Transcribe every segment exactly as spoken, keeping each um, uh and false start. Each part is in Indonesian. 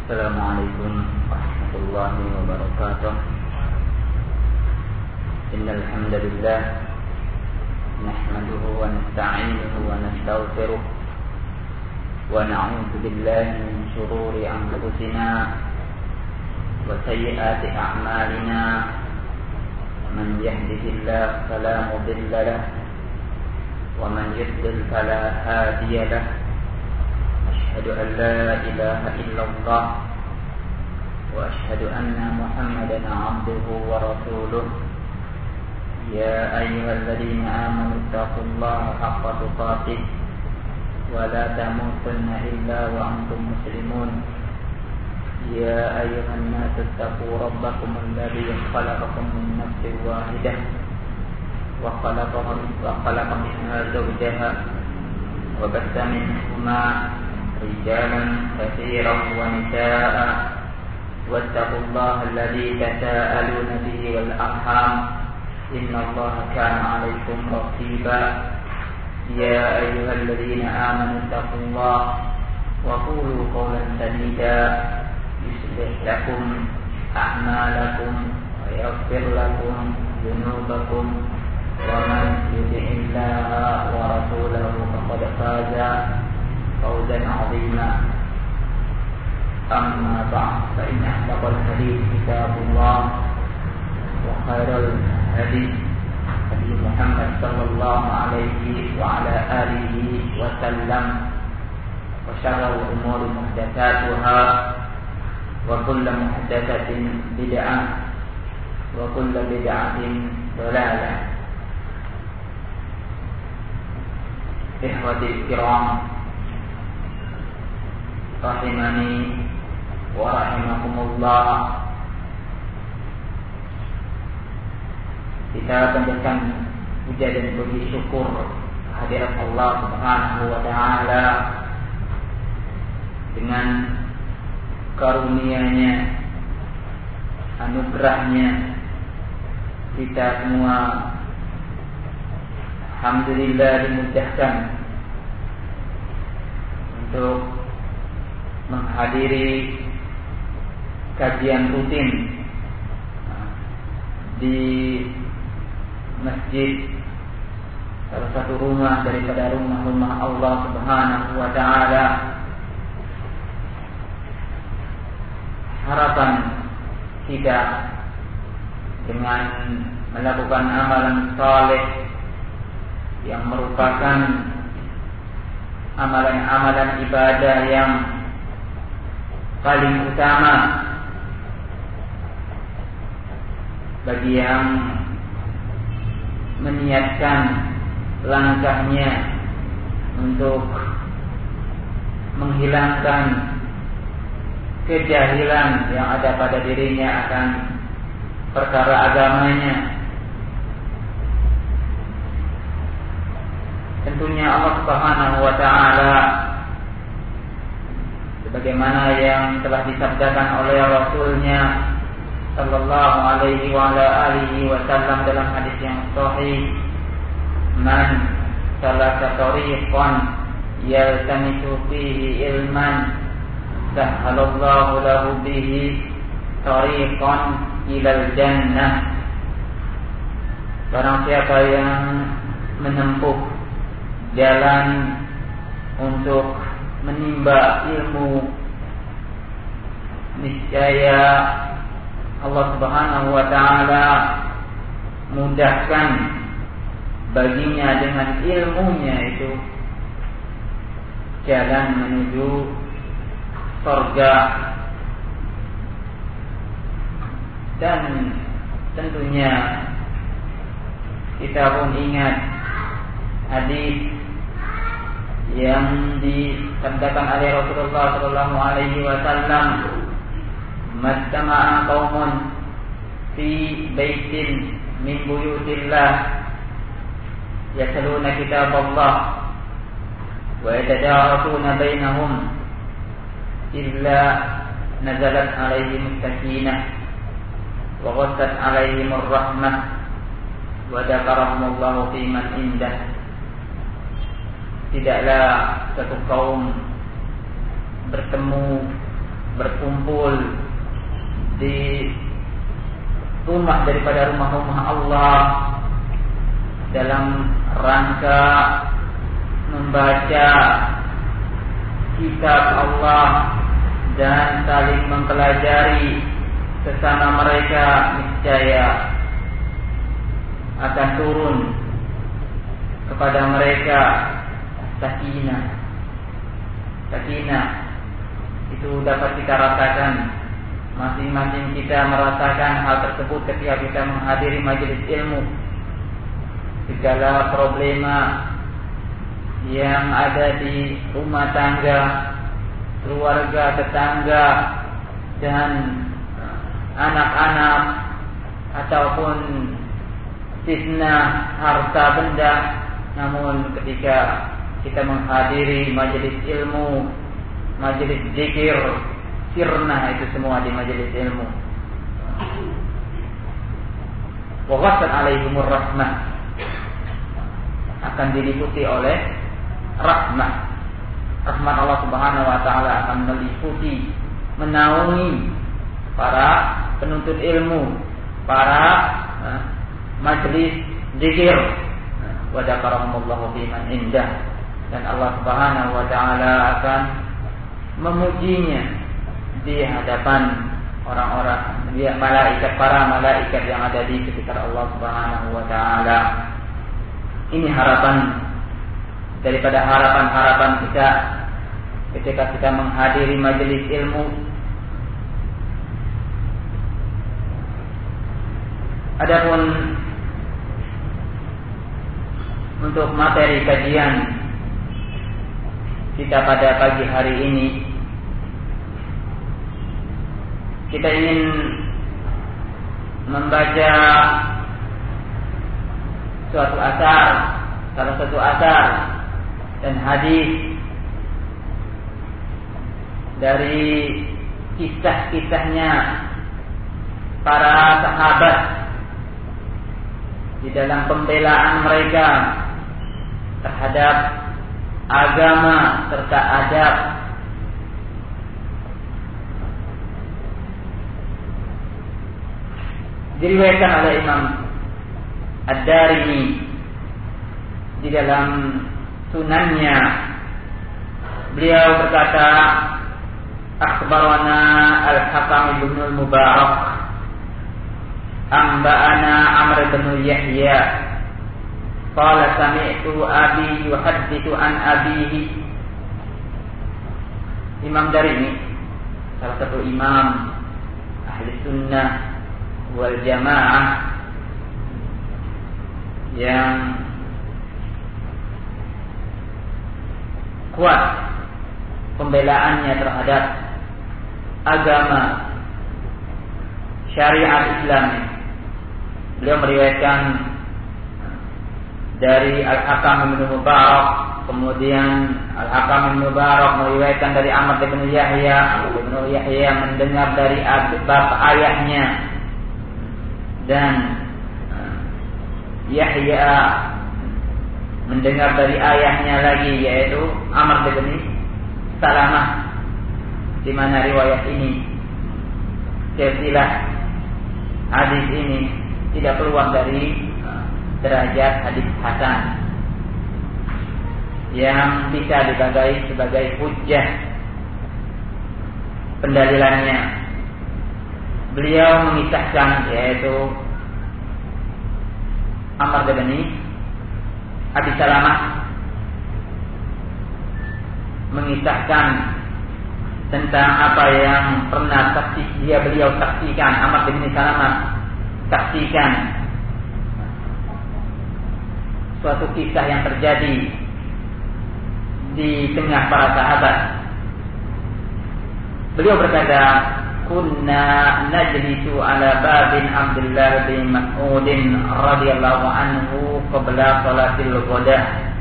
Assalamualaikum warahmatullahi wabarakatuh. Innal hamdalillah nahmaduhu wa nasta'inuhu wa nastaghfiruh wa na'udzu billahi min shururi anfusina wa sayyiati a'malina. Man yahdihillahu fala mudilla lahu wa man yudlil fala hadiya lahu. Asyhadu an la ilaha illallah wa asyhadu anna Muhammadan 'abduhu wa rasuluh. Ya ayyuhalladzina amanu taqullaha haqqa tuqatih wa la tamutunna illa wa antum muslimun. Ya ayyuhan nasu taqu rabbakum alladzi khalaqakum min nafsin wahidah wa khalaqa minha zawjaha wa batha minhuma rijalan katsiran wa nisaa'a wattaqullaha alladzi tasaaluna bihi wal arham innallaha kana 'alaykum raqiba. Ya ayyuhalladzina amanu taqullaha wa qulu qawlan sadida yuslih lakum a'malakum wa yaghfir lakum dhunubakum wa man yuti'illaha wa rasulahu faqad faza fawzan 'azima. Amma ba'd, fa inna asdaqal hadits kitabullah wa khairal hadi hadi Muhammad sallallahu alaihi wa ala alihi wa sallam wa syarrul umuri muhdatsatuha wa kullu muhdatsatin bid'ah wa kullu bid'atin dhalalah. Ikhwati kiram rahimani wa rahimakumullah. Kita panjatkan puja dan puji syukur kehadirat Allah Subhanahu wa taala dengan karunia-Nya, anugerahnya. Kita semua alhamdulillah dimudahkan untuk menghadiri kajian rutin di masjid, salah satu rumah daripada rumah-rumah Allah Subhanahu wa taala. Harapan kita dengan melakukan amalan saleh yang merupakan amalan-amalan ibadah yang paling utama bagi yang meniatkan langkahnya untuk menghilangkan kejahilan yang ada pada dirinya akan perkara agamanya. Tentunya Allah Subhanahu wa taala sebagaimana yang telah disabdakan oleh Rasulnya sallallahu alaihi wa ala alihi wasallam dalam hadis yang sahih, man salaka tariqan yaltamisu fihi ilman sahhalallahu lahu bihi tariqan ilal jannah. Barang siapa yang menempuh jalan untuk menimba ilmu, niscaya Allah Subhanahu wa taala mudahkan baginya dengan ilmunya itu jalan menuju surga. Dan tentunya kita pun ingat hadis yang disabdakan oleh Rasulullah sallallahu alaihi wasallam, "Mastama'a qaumun fi baitin min buyutillah yatluna kitaballah wa yatadarasuna bainahum illa nazalat alaihim sakinah wa ghassat alaihim ar-rahmah wa dzakarahumullahu fi man indah." Tidaklah satu kaum bertemu berkumpul di rumah daripada rumah-rumah Allah dalam rangka membaca kitab Allah dan saling mempelajari sesama mereka, niscaya akan turun kepada mereka sakinah. Sakinah itu dapat kita rasakan, masing-masing kita merasakan hal tersebut ketika kita menghadiri majelis ilmu. Segala problema yang ada di rumah tangga, keluarga, tetangga, dan anak-anak, ataupun fitnah harta benda, namun ketika kita menghadiri majelis ilmu, majelis zikir, sirna itu semua di majelis ilmu. Wa ghassan alaihimur rahmah, akan diliputi oleh rahmah. Rahmat Allah Subhanahu wa taala akan meliputi, menaungi para penuntut ilmu, para uh, majelis zikir. Wa dzakarahumullahu fi man indah, dan Allah Subhanahu wa taala akan memujinya di hadapan orang-orang, dia malaikat, para malaikat yang ada di sekitar Allah Subhanahu wa taala. Ini harapan daripada harapan-harapan kita ketika kita menghadiri majelis ilmu. Adapun untuk materi kajian kita pada pagi hari ini, kita ingin membaca suatu asar, salah satu asar dan hadis dari kisah-kisahnya para sahabat di dalam pembelaan mereka terhadap agama serta adab. Diriwayatkan oleh Imam Ad-Darimi di dalam sunannya, beliau berkata, akhbarana Al-Hakam ibn al-Mubarak amba'ana Amr bin Yahya qala sami'tu abi yuhaddithu an abihi. Imam Darimi salah satu imam ahli sunnah wal jamaah yang kuat pembelaannya terhadap agama syariat Islam. Beliau meriwayatkan dari Al-Hakam bin Mubarak, kemudian Al-Hakam bin Mubarak meriwayatkan dari Amr bin Yahya, Amr bin Yahya mendengar dari bapak ayahnya, dan Yahya mendengar dari ayahnya lagi, yaitu Amr bin Salamah, di mana riwayat ini, silsilah hadis ini tidak keluar dari derajat hadis hasan yang bisa dipakai sebagai hujjah pendalilannya. Beliau mengisahkan, yaitu Amr bin Abi Salamah mengisahkan tentang apa yang pernah saksi dia beliau saksikan. Amr bin Salamah saksikan suatu kisah yang terjadi di tengah para sahabat. Beliau berkata, kunna najlisu ala babin Abdullah bin Mas'ud radhiyallahu anhu qabla salatil ghada.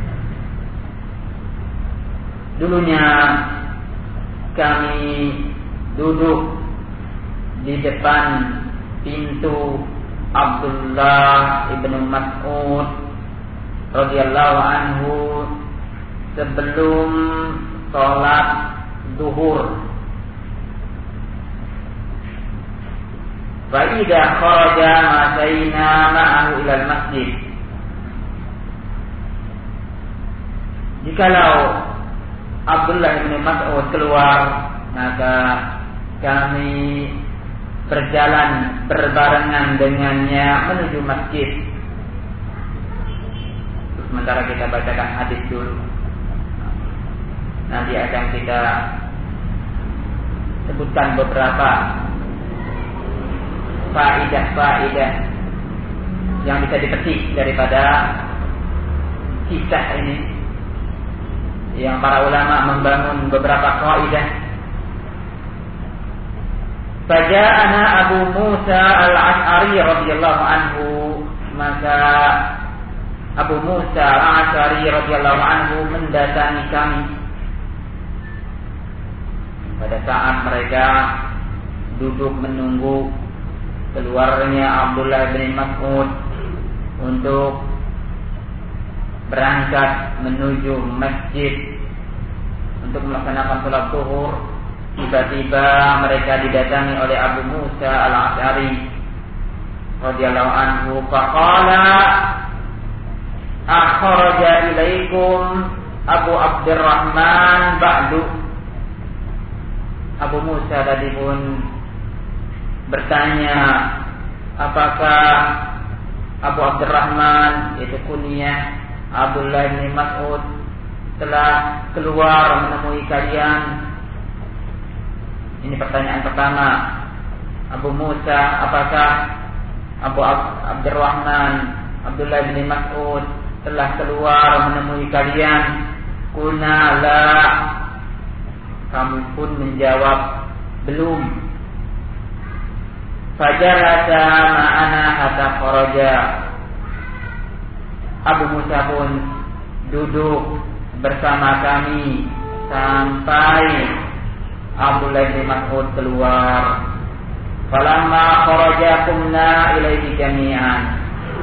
Dulunya kami duduk di depan pintu Abdullah ibn Mas'ud radhiyallahu anhu sebelum sholat zuhur. Wa idza kharaja masaina ma'ahu ilal masjid. Jikalau Abdullah bin Mas'ud keluar, maka kami berjalan berbarengan dengannya menuju masjid. Sementara kita bacakan hadis dulu. Nanti akan kita sebutkan beberapa faidah-faidah yang bisa dipetik daripada kisah ini, yang para ulama membangun beberapa kaidah. Faja'ana Abu Musa al-Ash'ari radhiyallahu anhu, maka Abu Musa al-Ash'ari radhiyallahu anhu mendatangi kami pada saat mereka duduk menunggu keluarnya Abdullah bin Mas'ud untuk berangkat menuju masjid untuk melaksanakan salat zuhur. Tiba-tiba mereka didatangi oleh Abu Musa al-Ash'ari radhiyallahu anhu. Faqala akhraja ilaikum Abu Abdurrahman ba'du. Abu Musa tadi pun bertanya, apakah Abu Abdurrahman, yaitu kunyah Abdullah bin Mas'ud, telah keluar menemui kalian? Ini pertanyaan pertama. Abu Musa, apakah Abu Abdurrahman Abdullah bin Mas'ud telah keluar menemui kalian? Qulna la. Kami pun menjawab belum. Fajarata ma'ana hatta kharaja. Abu Musa pun duduk bersama kami sampai Abdullah bin Mas'ud keluar. Falamma kharaja qumna ilaihi jami'an.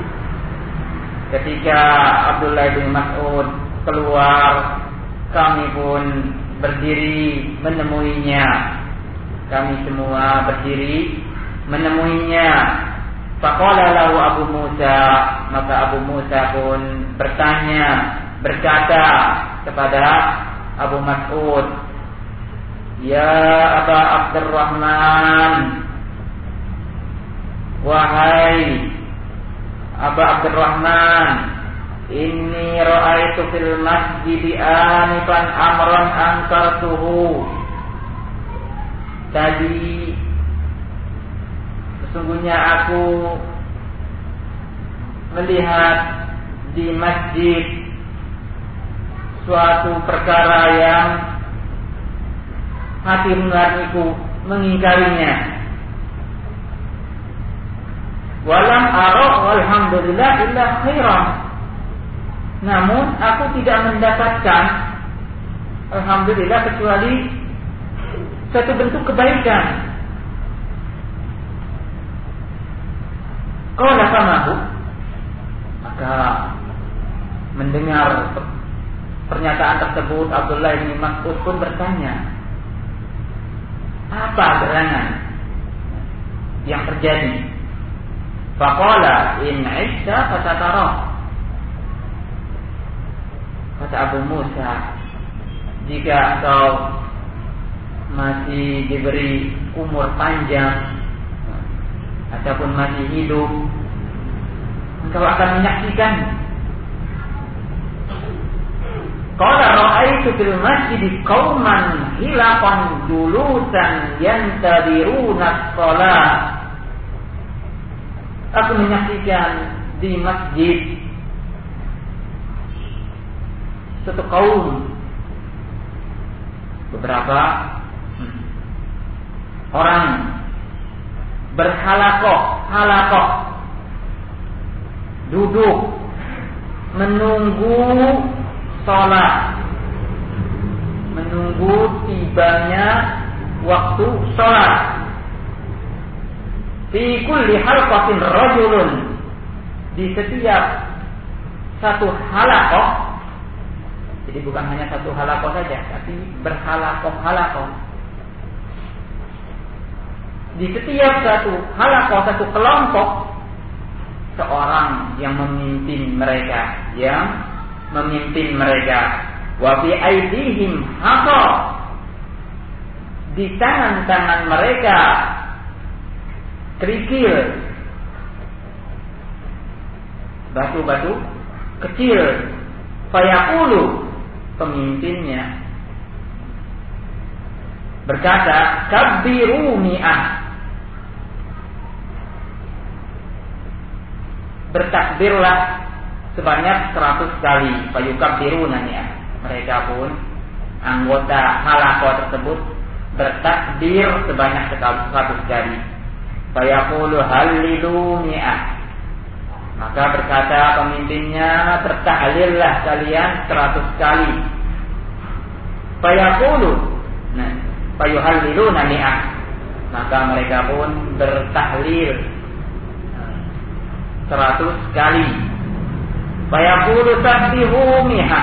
Ketika Abdullah bin Mas'ud keluar, kami pun berdiri menemuinya. Kami semua berdiri menemuinya. Faqala lahu Abu Musa, maka Abu Musa pun bertanya, berkata kepada Abu Mas'ud, ya Aba Abdurrahman, wahai Aba Abdurrahman, inni ra'aitu fil masjid anifan amran ankartuhu. Tadi sesungguhnya aku melihat di masjid suatu perkara yang hati nuraniku mengingkarinya. Walam ara walhamdulillah illa khairan. Namun aku tidak mendapatkan, alhamdulillah, kecuali satu bentuk kebaikan. Qala famahu, maka mendengar pernyataan tersebut Abdullah bin Mas'ud pun bertanya, apa gerangan yang terjadi? Faqala in 'ishta fasatara. Kata Abu Musa, jika engkau masih diberi umur panjang ataupun masih hidup, engkau akan menyaksikan. Qala ra'aitu fil masjid qauman hilaqan julusan yantadiruna shalah. Aku menyaksikan di masjid satu kaum, beberapa hmm, orang berhalakoh, halakoh, duduk menunggu sholat, menunggu tibanya waktu sholat. Fi kulli halqatin rajulun, di setiap satu halakoh. Jadi bukan hanya satu halakoh saja, tapi berhalakoh-halakoh. di setiap satu halaqah, satu kelompok, seorang yang memimpin mereka, yang memimpin mereka. Wa fi aidihim haqa, di tangan-tangan mereka kerikil, batu-batu kecil. Fayaqulu, pemimpinnya berkata, kabbiru mi'ah, bertakbirlah sebanyak seratus kali. Fayukabbiruna mi'ah, mereka pun anggota halaqah tersebut bertakbir sebanyak seratus kali. Fayaqulu hallilu mi'ah, maka berkata pemimpinnya, bertahlillah kalian seratus kali. Fayaqulu, nah, fayuhalliluna mi'ah, maka mereka pun bertahlil seratus kali. Fayaqulu sabbihu mi'ah,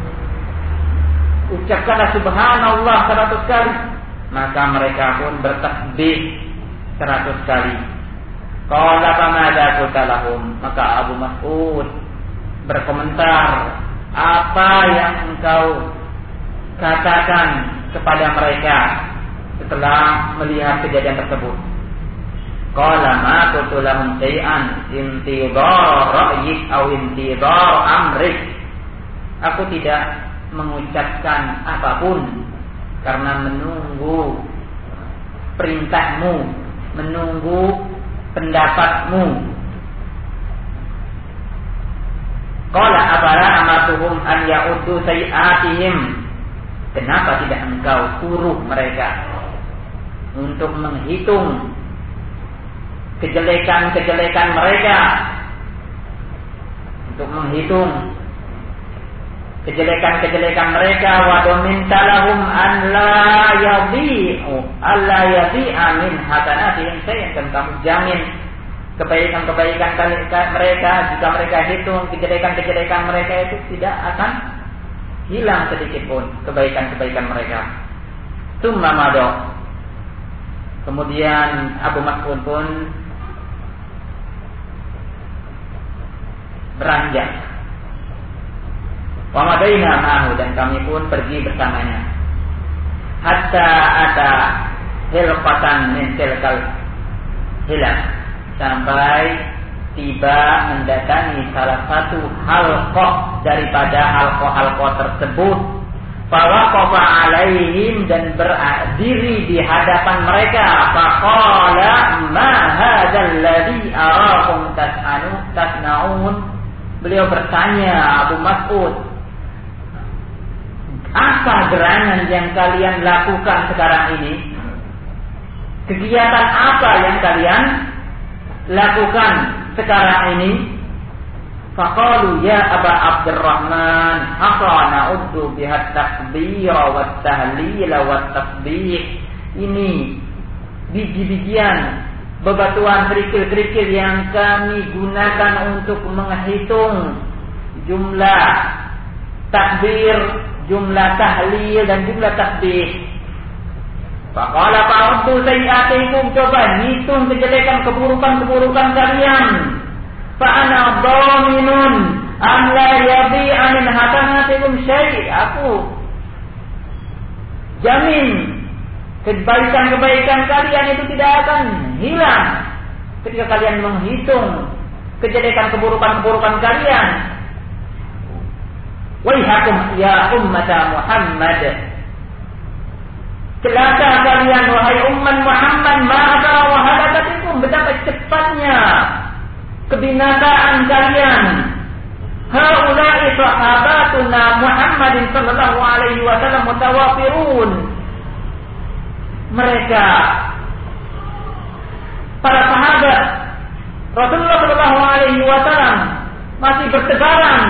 ucapkanlah subhanallah seratus kali, maka mereka pun bertasbih seratus kali. Qala famada qulta lahum, maka Abu Mas'ud berkomentar, apa yang engkau katakan kepada mereka setelah melihat kejadian tersebut? Qala ma qultu lahum shay'an intidhar ra'yik aw intidhar amrik, aku tidak mengucapkan apapun karena menunggu perintahmu, menunggu pendapatmu. Qala abara amartuhum an ya'uddu sayi'atihim, kenapa tidak engkau suruh mereka untuk menghitung kejelekan-kejelekan mereka, untuk menghitung kejelekan-kejelekan mereka. Wa dominta lahum an la yadhi'u alla yadhi'a min hasanatihim shay'an, dan kamu jamin kebaikan-kebaikan mereka, jika mereka hitung kejelekan-kejelekan mereka itu tidak akan hilang sedikit pun kebaikan-kebaikan mereka. Tsumma mado, kemudian Abu Mas'ud pun beranjak. Wa madaina ma'ahu, dan kami pun pergi bersamanya. Hatta ada hilqatan min tilkal hilal, sampai tiba mendatangi salah satu halqah daripada halqah-halqah tersebut. Fawaqafa alaihim, dan berdiri di hadapan mereka. Faqala ma hadzal ladzi arakum tas'anu tasnaun, beliau bertanya, Abu Mas'ud, apa gerangan yang kalian lakukan sekarang ini? Kegiatan apa yang kalian lakukan sekarang ini? Faqalu ya Aba Abdurrahman, haqa na'uddu bihat takbira wat tahlila wat tasbih. Ini biji-bijian, bebatuan kerikil-kerikil yang kami gunakan untuk menghitung jumlah takbir, jumlah tahlil, dan jumlah tasbih. Faqala fa'uddu sayyi'atikum, coba hitung kejelekan, keburukan-keburukan kalian. Fa'ana dhaminun an la yadhi'a min hasanatikum syai', aku jamin kebaikan-kebaikan kalian itu tidak akan hilang ketika kalian menghitung kejelekan, keburukan-keburukan kalian. Waihakum ya ummata Muhammad, celaka kalian wahai umat Muhammad, maka wahalakatikum, betapa cepatnya kebinasaan kalian. Haula'i sahabatuna Muhammadin sallallahu alaihi wasallam mutawafirun, mereka para sahabat Rasulullah sallallahu alaihi wasallam masih bertebaran.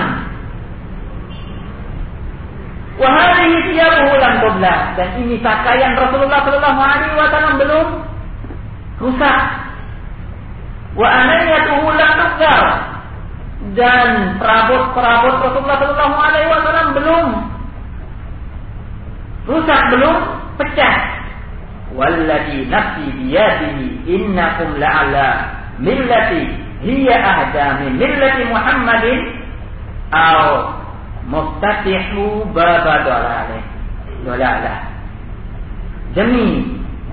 Wa hadhihi thiyabuhu lam tubla, dan ini pakaian Rasulullah sallallahu alaihi wasallam belum rusak. Wa anayatuhu lam tubla, dan perabot-perabot Rasulullah sallallahu alaihi wasallam belum rusak, belum pecah. Walladhi nafsi biyadihi innakum la'ala millati hiya ahda min millati Muhammadin aw muftatihu baba dalalah dalalah. Demi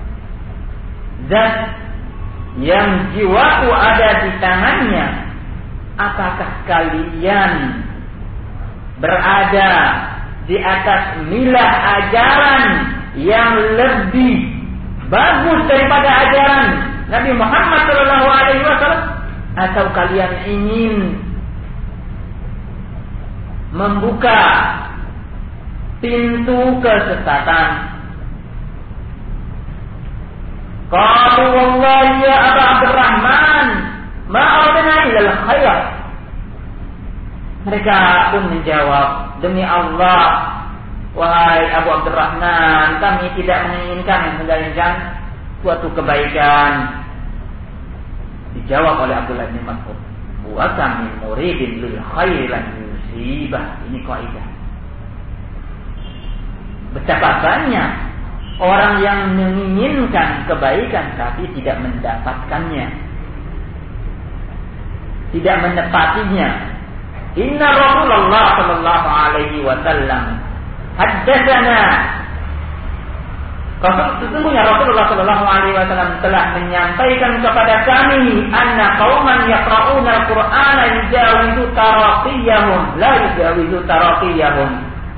zat yang jiwaku ada di tangannya, apakah kalian berada di atas milah ajaran yang lebih bagus daripada ajaran Nabi Muhammad Shallallahu Alaihi Wasallam, atau kalian ingin membuka pintu kesesatan? Qalu wallahi ya Aba Abdurrahman ma aradna illa al-khair. Mereka pun menjawab, demi Allah, wahai Abu Abdurrahman, kami tidak menginginkan melainkan suatu kebaikan. Dijawab oleh Abdullah bin Mas'ud, wa kam min muridin lil khairan yusibah. Ini kaidah. Betapa banyak orang yang menginginkan kebaikan tapi tidak mendapatkannya, tidak menepatinya. Inna Rasulullah sallallahu alaihi wasallam haddatsana. Sesungguhnya Rasulullah sallallahu alaihi wasallam telah menyampaikan kepada kami, anna qauman yaqra'una al-Qur'ana yujawizu taraqiyahum la yujawizu taraqiyahum.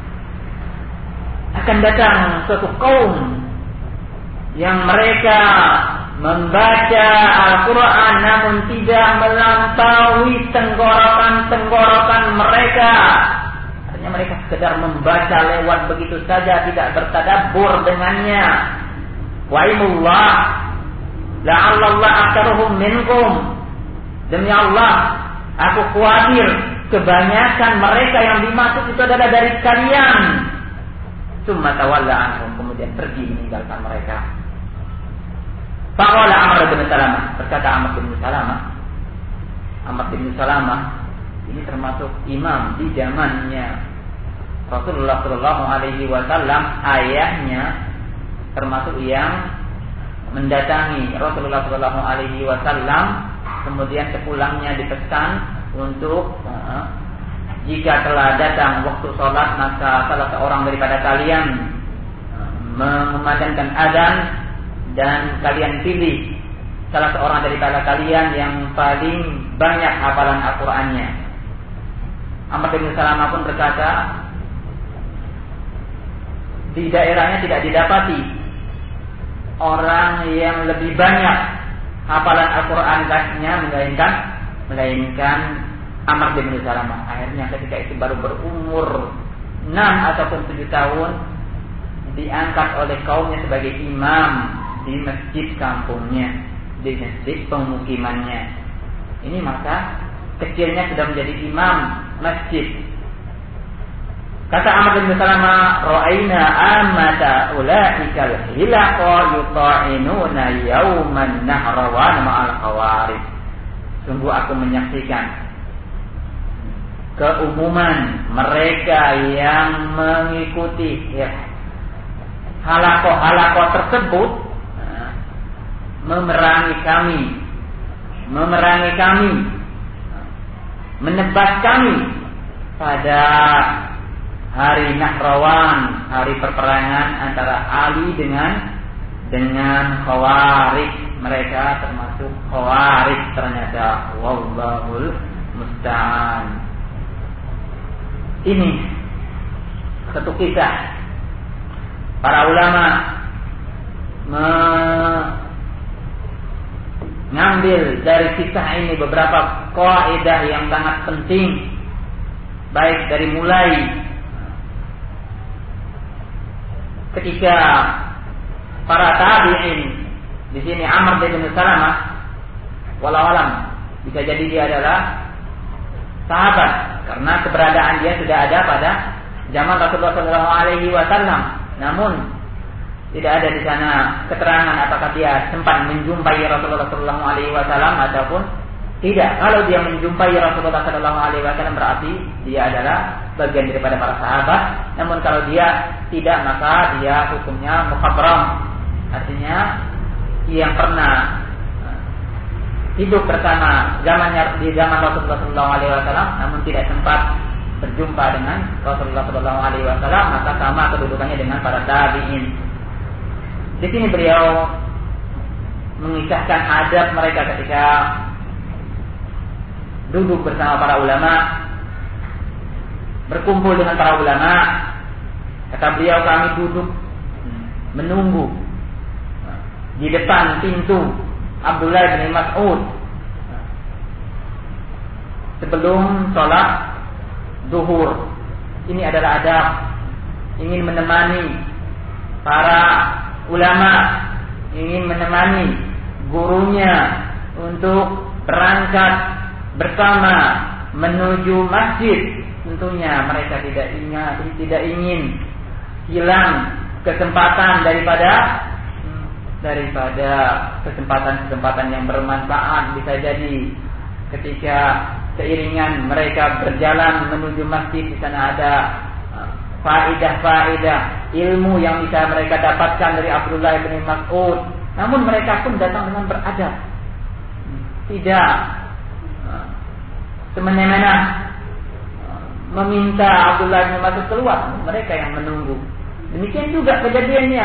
Akan datang suatu kaum yang mereka membaca Al-Quran namun tidak melampaui tenggorokan-tenggorokan mereka. Artinya mereka sekedar membaca lewat begitu saja, tidak bertadabbur dengannya. Wa'imullah la'allallah aktaruhum minkum. Demi Allah, aku khawatir kebanyakan mereka yang dimaksud itu adalah dari kalian. Summa tawalla anhum, kemudian pergi meninggalkan mereka. Faqala Amr bin Salamah, berkata Amr bin Salamah, Amr bin Salamah ini termasuk imam di zamannya Rasulullah Shallallahu Alaihi Wasallam. Ayahnya termasuk yang mendatangi Rasulullah Shallallahu Alaihi Wasallam, kemudian sepulangnya dipesan untuk uh, jika telah datang waktu sholat, maka salah seorang daripada kalian uh, memandangkan azan, dan kalian pilih salah seorang daripada kalian yang paling banyak hafalan Al-Qur'annya. Amr bin Salamah pun berkata, di daerahnya tidak didapati orang yang lebih banyak hafalan Al-Qur'annya melainkan melainkan Amr bin Salamah. Akhirnya ketika itu baru berumur enam ataupun tujuh tahun, diangkat oleh kaumnya sebagai imam di masjid kampungnya, di masjid pemukimannya. Ini maka kecilnya sudah menjadi imam masjid. Kata Amr bin Salamah, ra'aina amata ulaikal hilaqa yuta'inuna yauman nahrawan ma'al khawarij. Sungguh aku menyaksikan keumuman mereka yang mengikuti ya, halaqah-halaqah tersebut memerangi kami, memerangi kami, menebas kami pada hari Nahrawan, hari perperangan antara Ali dengan dengan Khawarij. Mereka termasuk Khawarij ternyata. Wallahul musta'an. Ini satu kisah para ulama mengambil dari kisah ini beberapa kaidah yang sangat penting, baik dari mulai ketika para tabi'in. Di sini Amr bin Salamah, walau alam bisa jadi dia adalah sahabat karena keberadaan dia sudah ada pada zaman Rasulullah shallallahu alaihi wasallam. Namun tidak ada di sana keterangan apakah dia sempat menjumpai Rasulullah shallallahu alaihi wasallam ataupun tidak. Kalau dia menjumpai Rasulullah shallallahu alaihi wasallam berarti dia adalah bagian daripada para sahabat. Namun kalau dia tidak, maka dia hukumnya mukhadram, artinya yang pernah hidup bersama zamannya di zaman Rasulullah Shallallahu Alaihi Wasallam, namun tidak sempat berjumpa dengan Rasulullah Shallallahu Alaihi Wasallam, maka sama kedudukannya dengan para tabi'in. Di sini beliau mengisahkan adab mereka ketika duduk bersama para ulama, berkumpul dengan para ulama. Kata beliau, kami duduk menunggu di depan pintu Abdullah bin Mas'ud sebelum sholat zuhur. Ini adalah adab, ingin menemani para ulama, ingin menemani gurunya untuk berangkat bersama menuju masjid. Tentunya mereka tidak ingat, tidak ingin hilang kesempatan daripada daripada kesempatan-kesempatan yang bermanfaat. Bisa jadi ketika seiringan mereka berjalan menuju masjid, di sana ada faedah-faedah ilmu yang bisa mereka dapatkan dari Abdullah bin Mas'ud. Namun mereka pun datang dengan beradab, tidak semena-mena meminta Abdullah bin Mas'ud keluar. Mereka yang menunggu. Demikian juga kejadiannya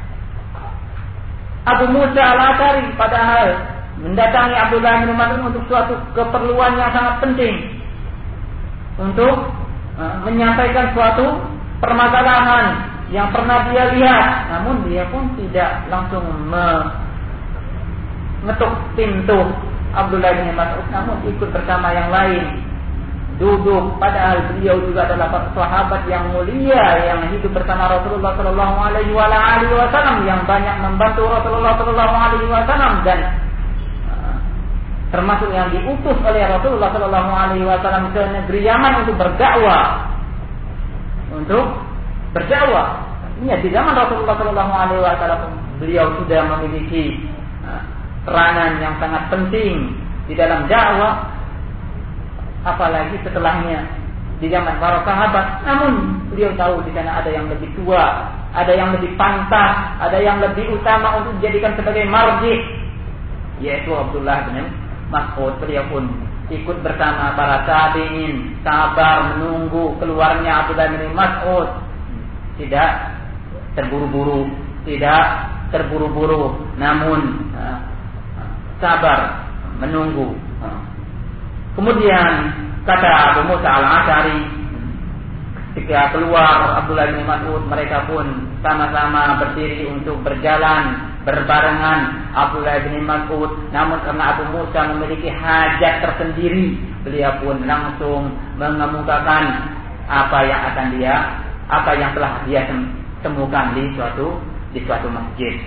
Abu Musa al-Asy'ari, padahal mendatangi Abdullah bin Mas'ud untuk suatu keperluan yang sangat penting, untuk uh, menyampaikan suatu permasalahan yang pernah dia lihat. Namun dia pun tidak langsung mengetuk pintu Abdullah bin Mas'ud, namun ikut bersama yang lain duduk. Padahal beliau juga adalah sahabat yang mulia yang hidup bersama Rasulullah Shallallahu Alaihi Wasallam, yang banyak membantu Rasulullah Shallallahu Alaihi Wasallam dan uh, termasuk yang diutus oleh Rasulullah Shallallahu Alaihi Wasallam ke negeri Yaman untuk berdakwah, untuk berdakwah. Ini di zaman Rasulullah Shallallahu Alaihi Wasallam beliau sudah memiliki uh, peranan yang sangat penting di dalam dakwah. Apalagi setelahnya di zaman para sahabat. Namun beliau tahu di sana ada yang lebih tua, ada yang lebih pantas, ada yang lebih utama untuk dijadikan sebagai marji, yaitu Abdullah bin Mas'ud. Beliau pun ikut bersama para tabi'in, sabar menunggu keluarnya Abdullah bin Mas'ud. Tidak terburu-buru, tidak terburu-buru, namun uh, sabar menunggu. Kemudian kata Abu Musa al-Asy'ari, ketika keluar Abdullah bin Mas'ud, mereka pun sama-sama berdiri untuk berjalan berbarengan Abdullah bin Mas'ud. Namun karena Abu Musa memiliki hajat tersendiri, beliau pun langsung mengemukakan apa yang akan dia, apa yang telah dia temukan di suatu di suatu masjid.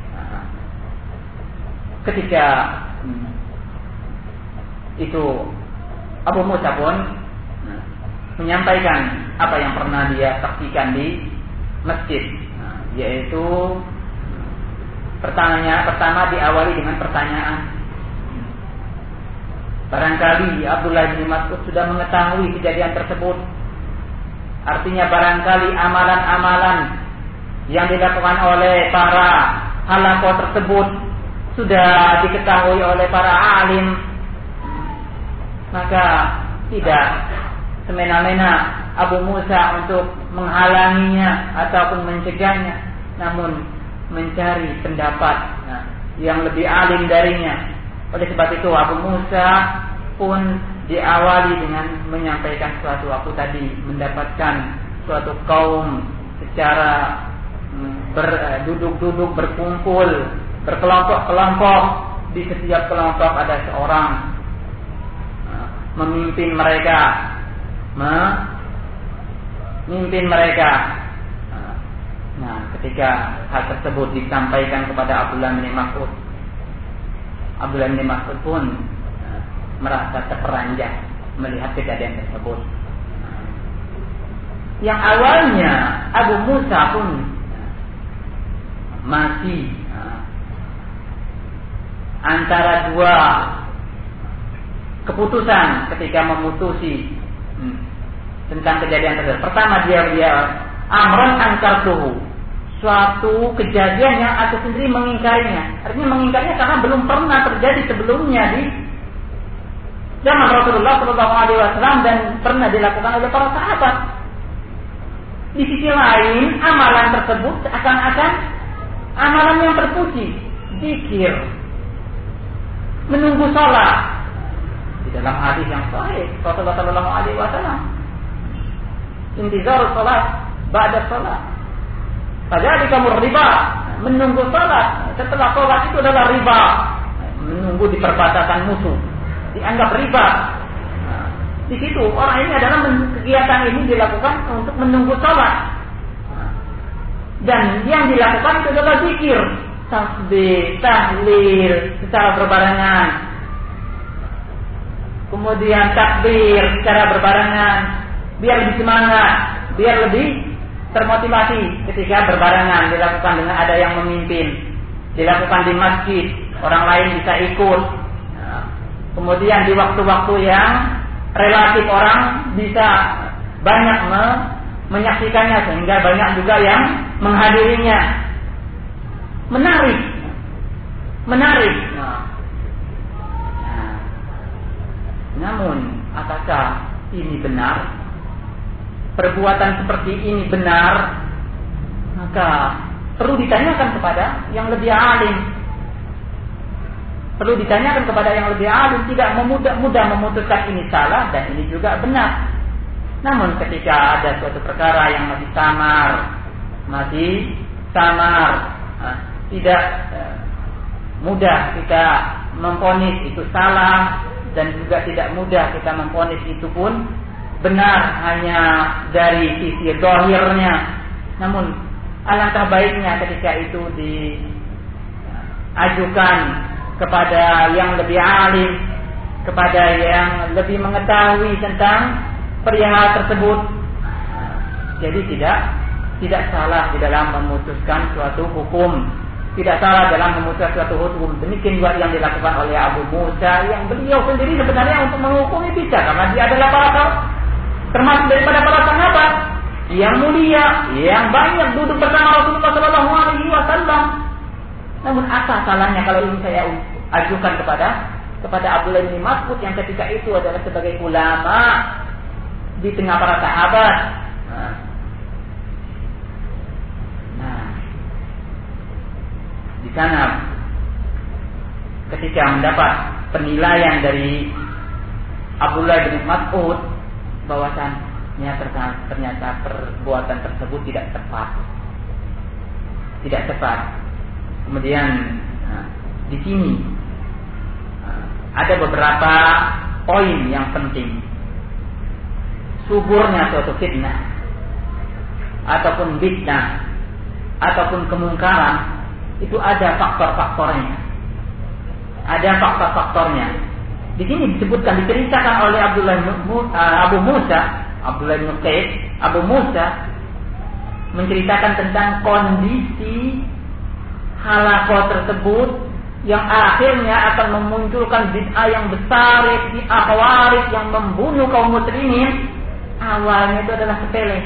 Ketika itu Abu Musa pun menyampaikan apa yang pernah dia saksikan di masjid, yaitu pertanyaan pertama diawali dengan pertanyaan. Barangkali Abdullah bin Mas'ud sudah mengetahui kejadian tersebut. Artinya barangkali amalan-amalan yang dilakukan oleh para halaqah tersebut sudah diketahui oleh para alim, maka tidak semena-mena Abu Musa untuk menghalanginya ataupun mencegahnya, namun mencari pendapat nah, yang lebih alim darinya. Oleh sebab itu Abu Musa pun diawali dengan menyampaikan suatu, aku tadi mendapatkan suatu kaum secara berduduk-duduk, berkumpul, berkelompok-kelompok. Di setiap kelompok ada seorang memimpin mereka, memimpin mereka. Nah, ketika hal tersebut disampaikan kepada Abdullah bin Mas'ud, Abdullah bin Mas'ud pun merasa terperanjat melihat kejadian tersebut. Yang awalnya Abu Musa pun masih antara dua keputusan ketika memutusi hmm, tentang kejadian tersebut. Pertama dia dia amran angkartuhu, suatu kejadian yang aku sendiri mengingkarinya. Artinya mengingkarinya karena belum pernah terjadi sebelumnya di zaman Rasulullah shallallahu alaihi wasallam dan pernah dilakukan oleh para sahabat. Di sisi lain, amalan tersebut akan-akan amalan yang terpuji, zikir, menunggu sholat. Di dalam hadis yang sahih, Rasulullah shallallahu alaihi wasallam, intizar sholat, ba'da sholat. Jadi kamu riba, menunggu sholat. Setelah sholat itu adalah riba, menunggu di perbatasan musuh, dianggap riba. Di situ orang ini adalah kegiatan ini dilakukan untuk menunggu sholat, dan yang dilakukan itu adalah zikir, tasbih, tahlil secara berbarengan, kemudian takbir secara berbarengan, biar lebih semangat, biar lebih termotivasi ketika berbarengan dilakukan dengan ada yang memimpin, dilakukan di masjid, orang lain bisa ikut. Kemudian di waktu-waktu yang relatif orang bisa banyak me- menyaksikannya sehingga banyak juga yang menghadirinya. Menarik, menarik. Nah, nah, namun apakah ini benar? Perbuatan seperti ini benar? Maka perlu ditanyakan kepada yang lebih alim. Perlu ditanyakan kepada yang lebih alim, tidak mudah-mudah memutuskan ini salah dan ini juga benar. Namun ketika ada suatu perkara yang masih samar, masih samar, tidak mudah kita memvonis itu salah dan juga tidak mudah kita memvonis itu pun benar hanya dari sisi zahirnya. Namun alangkah baiknya ketika itu diajukan kepada yang lebih alim, kepada yang lebih mengetahui tentang perihal tersebut. Jadi tidak tidak salah di dalam memutuskan suatu hukum, tidak salah dalam memutuskan suatu hukum. Demikian juga yang dilakukan oleh Abu Musa, yang beliau sendiri sebenarnya untuk menghukumi bisa, karena dia adalah para termasuk daripada para sahabat yang mulia, yang banyak duduk bersama Rasulullah shallallahu alaihi wasallam. Namun apa salahnya kalau ini saya ajukan kepada kepada Abdullah bin Mas'ud yang ketika itu adalah sebagai ulama di tengah para sahabat. Nah, nah di sana ketika mendapat penilaian dari Abdullah bin Mas'ud bahwasannya ternyata perbuatan tersebut tidak tepat, tidak tepat. Kemudian nah, di sini nah, ada beberapa poin yang penting. Suburnya suatu fitnah ataupun bid'ah ataupun kemungkaran itu ada faktor-faktornya. Ada faktor-faktornya. Di sini disebutkan, diceritakan oleh Abdullah Abu Musa, Abdullah bin Qaid, Abu Musa menceritakan tentang kondisi halaqah tersebut yang akhirnya akan memunculkan bid'ah yang besar, bid'ah khawarij yang membunuh kaum muslimin. Awalnya itu adalah sepele,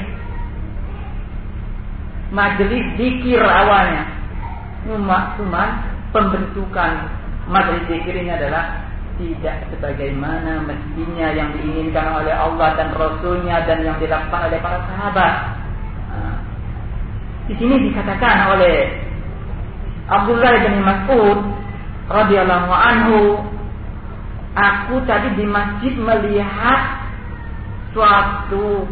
majelis zikir awalnya, cuma cuma pembentukan majelis zikir ini adalah tidak sebagaimana mestinya yang diinginkan oleh Allah dan Rasulnya dan yang dilakukan oleh para sahabat. Nah, di sini dikatakan oleh Abdullah bin Mas'ud radhiyallahu anhu, aku tadi di masjid melihat suatu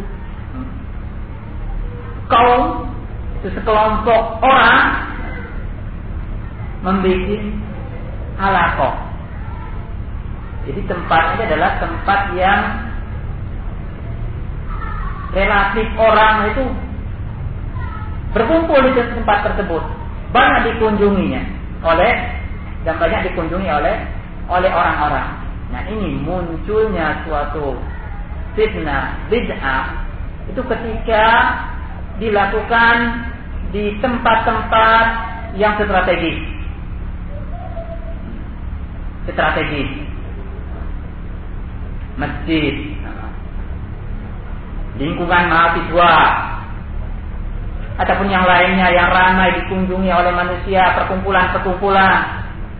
kaum, sekelompok orang membuat halaqah. Jadi tempat ini adalah tempat yang relatif orang itu berkumpul di tempat tersebut, banyak dikunjunginya oleh dan banyak dikunjungi oleh oleh orang-orang. Nah, ini munculnya suatu fitnah bid'ah itu ketika dilakukan di tempat-tempat yang strategis, strategis, masjid, lingkungan mahasiswa, ataupun yang lainnya yang ramai dikunjungi oleh manusia, perkumpulan-perkumpulan.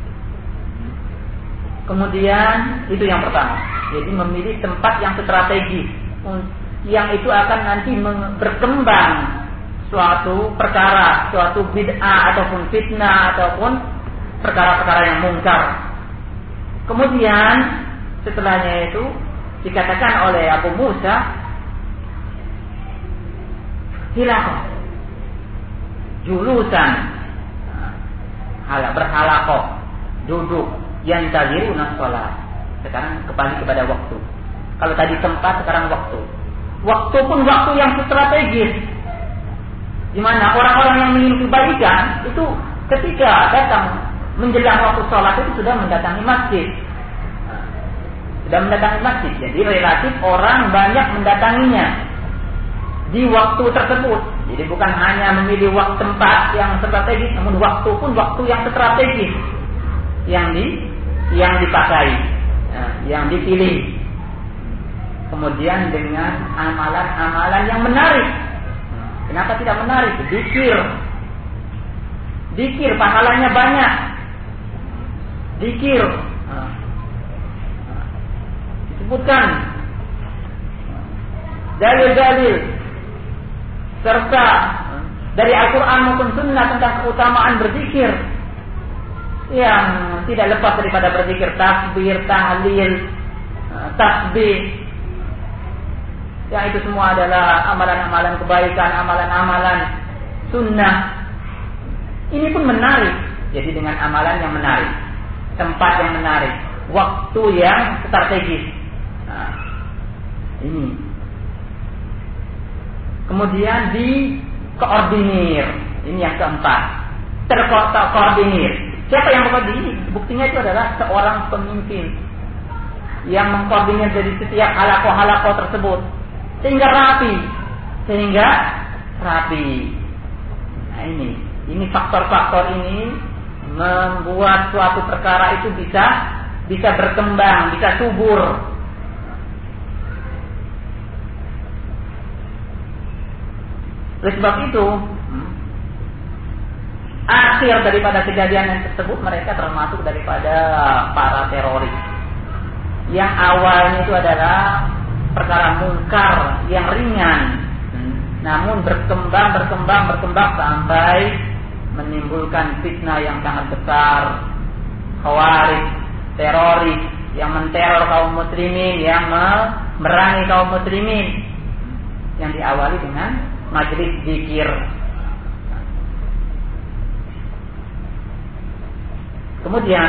Kemudian itu yang pertama, jadi memilih tempat yang strategis, yang itu akan nanti berkembang suatu perkara, suatu bid'ah ataupun fitnah ataupun perkara-perkara yang mungkar. Kemudian setelahnya itu dikatakan oleh Abu Musa, hilaqah, julusan, halak berhalaqah, duduk, yang tadhiruna shalah. Sekarang kembali kepada waktu. Kalau tadi tempat, sekarang waktu. Waktu pun waktu yang strategis, di mana orang-orang yang ingin kebaikan itu ketika datang menjelang waktu sholat itu sudah mendatangi masjid, sudah mendatangi masjid. Jadi relatif orang banyak mendatanginya di waktu tersebut. Jadi bukan hanya memilih waktu tempat yang strategis, namun waktu pun waktu yang strategis yang di yang dipakai, yang dipilih. Kemudian dengan amalan-amalan yang menarik. Kenapa tidak menarik? Zikir, zikir pahalanya banyak. Zikir disebutkan dalil-dalil serta dari Al-Quran maupun Sunnah tentang keutamaan berzikir yang tidak lepas daripada berzikir, takbir, tahlil, tasbih. Yang itu semua adalah amalan-amalan kebaikan, amalan-amalan sunnah. Ini pun menarik. Jadi dengan amalan yang menarik, tempat yang menarik, waktu yang strategis. Nah, ini. Kemudian dikoordinir. Ini yang keempat. Terkoordinir. Siapa yang mengkoordinir? Buktinya itu adalah seorang pemimpin yang mengkoordinir dari setiap halakoh-halakoh tersebut sehingga rapi, sehingga rapi. Nah ini, ini faktor-faktor ini membuat suatu perkara itu bisa bisa berkembang, bisa subur. Oleh sebab itu, akhir daripada kejadian tersebut mereka termasuk daripada para teroris. Yang awalnya itu adalah perkara mungkar yang ringan, namun berkembang, berkembang, berkembang sampai menimbulkan fitnah yang sangat besar. Khawarij, teroris yang menteror kaum muslimin, yang memerangi kaum muslimin, yang diawali dengan majelis zikir. Kemudian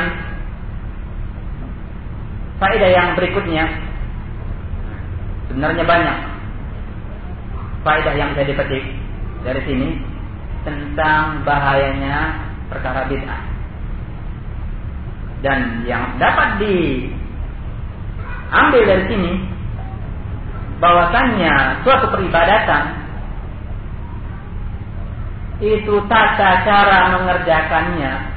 faedah yang berikutnya, sebenarnya banyak faedah yang bisa dipetik dari sini tentang bahayanya perkara bid'ah. Dan yang dapat diambil dari sini bahwasannya suatu peribadatan itu tata cara mengerjakannya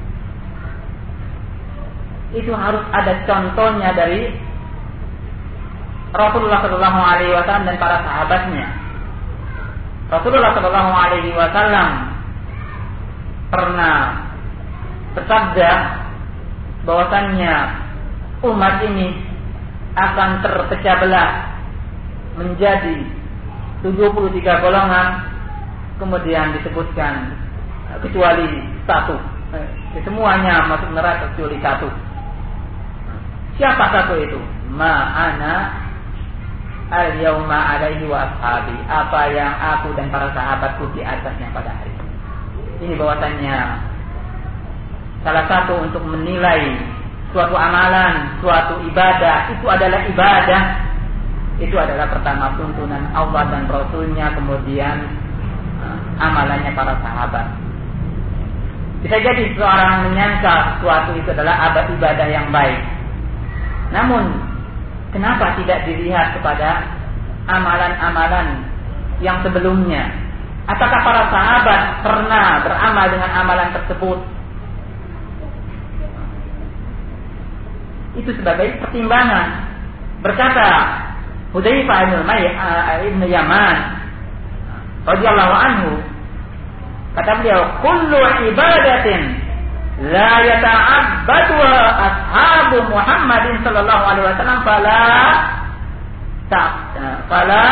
itu harus ada contohnya dari Rasulullah Shallallahu Alaihi Wasallam dan para sahabatnya. Rasulullah Shallallahu Alaihi Wasallam pernah bersabda bahwasannya umat ini akan terpecah belah menjadi tujuh puluh tiga golongan, kemudian disebutkan kecuali satu, semuanya masuk neraka kecuali satu. Siapa satu itu? Ma'ana al-yawma alaihi wa ashabi. Apa yang aku dan para sahabatku di atasnya pada hari ini. Ini bahwasannya salah satu untuk menilai suatu amalan, suatu ibadah, itu adalah ibadah. Itu adalah pertama tuntunan Allah dan Rasulnya, kemudian amalannya para sahabat. Bisa jadi seorang menyangka suatu itu adalah ibadah yang baik. Namun, kenapa tidak dilihat kepada amalan-amalan yang sebelumnya? Apakah para sahabat pernah beramal dengan amalan tersebut? Itu sebagai pertimbangan. Berkata Hudzaifah bin Yaman radhiyallahu anhu, Kata beliau, kullu ibadatin la yata'abbaduha ashabu Muhammadin sallallahu alaihi wasallam fala ta fala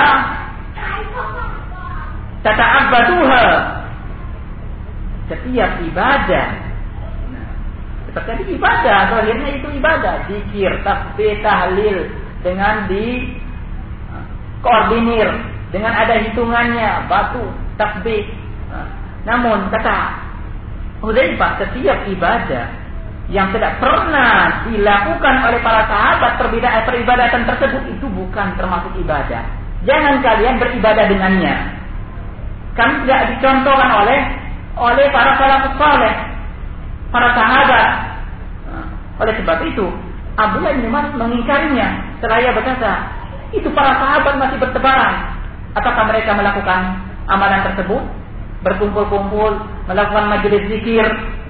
tata'abbaduha. Setiap ibadah, seperti ibadah, zahirnya itu ibadah, zikir, tasbih, tahlil, dengan di koordinir, dengan ada hitungannya, batu, tasbih. Namun kata Hudzaifah, setiap ibadah yang tidak pernah dilakukan oleh para sahabat perbedaan peribadatan tersebut itu bukan termasuk ibadah. Jangan kalian beribadah dengannya. Kan tidak dicontohkan oleh oleh para salafus saleh, para sahabat. Oleh sebab itu, Abdullah bin Mas'ud mengingkarinya. Seraya berkata, itu para sahabat masih bertebaran. Apakah mereka melakukan amalan tersebut? Berkumpul-kumpul, melakukan majelis zikir.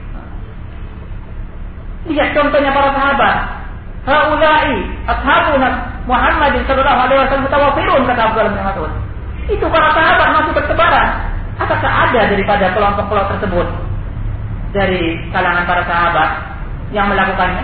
Lihat contohnya para sahabat. Haula'i ashabuna Muhammad sallallahu alaihi wasallam mutawaffirun, kata Abdullah bin Mas'ud. Itu para sahabat masih bertebaran. Apakah ada daripada kelompok-kelompok tersebut dari kalangan para sahabat yang melakukannya,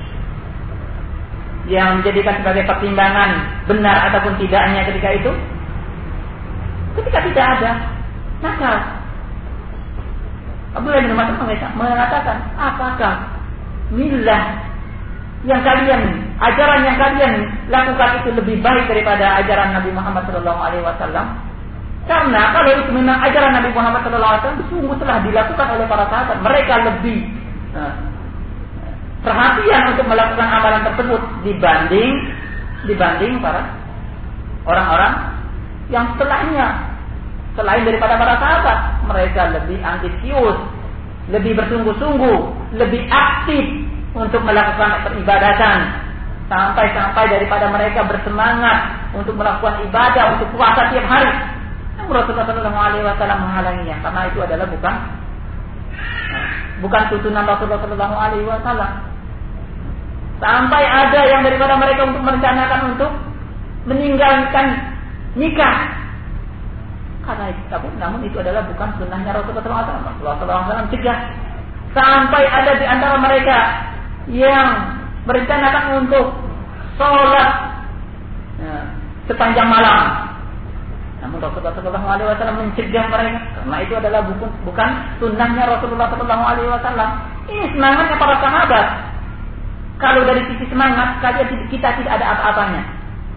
yang menjadikan sebagai pertimbangan benar ataupun tidaknya ketika itu? Ketika tidak ada, maka Abdullah bin Mas'ud mengatakan, apakah milah yang kalian, ajaran yang kalian lakukan itu lebih baik daripada ajaran Nabi Muhammad sallallahu alaihi wasallam? Karena kalau itu memang ajaran Nabi Muhammad sallallahu alaihi wasallam, sungguh telah dilakukan oleh para sahabat. Mereka lebih uh, perhatian untuk melakukan amalan tersebut dibanding dibanding para orang-orang yang setelahnya. Selain daripada para sahabat, mereka lebih ambisius, lebih bersungguh-sungguh, lebih aktif untuk melakukan peribadatan, sampai-sampai daripada mereka bersemangat untuk melakukan ibadah, untuk puasa tiap hari. Namun Rasulullah sallallahu alaihi wasallam menghalanginya, karena itu adalah bukan bukan tuntunan Rasulullah sallallahu alaihi wasallam. Sampai ada yang daripada mereka untuk merencanakan untuk meninggalkan nikah. Karena itu, namun itu adalah bukan sunnahnya Rasulullah sallallahu alaihi wasallam. Rasulullah sallallahu alaihi wasallam cegah. Sampai ada di antara mereka yang merencanakan untuk sholat ya, sepanjang malam. Namun Rasulullah sallallahu alaihi wasallam mencegah mereka, karena itu adalah bukan, bukan sunnahnya Rasulullah sallallahu alaihi wasallam. Ini semangatnya para sahabat. Kalau dari sisi semangat, kita tidak ada apa-apanya.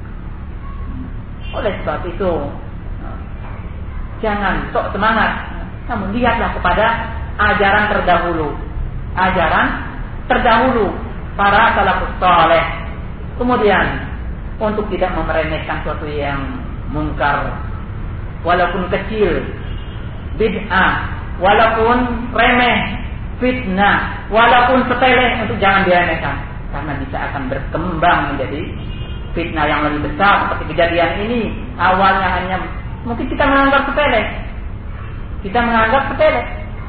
Oleh sebab itu, jangan sok semangat, namun lihatlah kepada ajaran terdahulu, ajaran terdahulu para salafus saleh. Kemudian untuk tidak meremehkan sesuatu yang mungkar, walaupun kecil, bid'ah, walaupun remeh, fitnah, walaupun sepele, untuk jangan diremehkan, karena bisa akan berkembang menjadi fitnah yang lebih besar. Seperti kejadian ini, awalnya hanya mungkin kita menganggap sepele, kita menganggap sepele,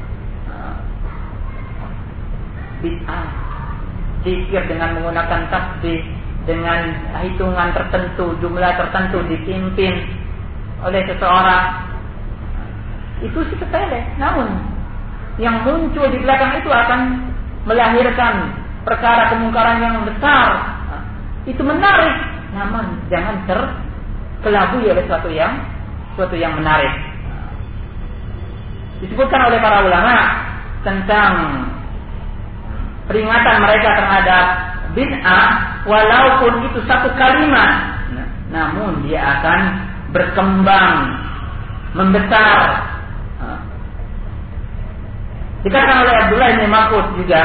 bid'ah, zikir dengan menggunakan tasbih dengan hitungan tertentu, jumlah tertentu dipimpin oleh seseorang, itu sih sepele. Namun yang muncul di belakang itu akan melahirkan perkara kemungkaran yang besar. Itu menarik, namun jangan terkelabui oleh sesuatu yang sesuatu yang menarik. Disebutkan oleh para ulama tentang peringatan mereka terhadap bid'ah, walaupun itu satu kalimat, namun dia akan berkembang, membesar. Dikatakan oleh Abdullah bin Mas'ud juga,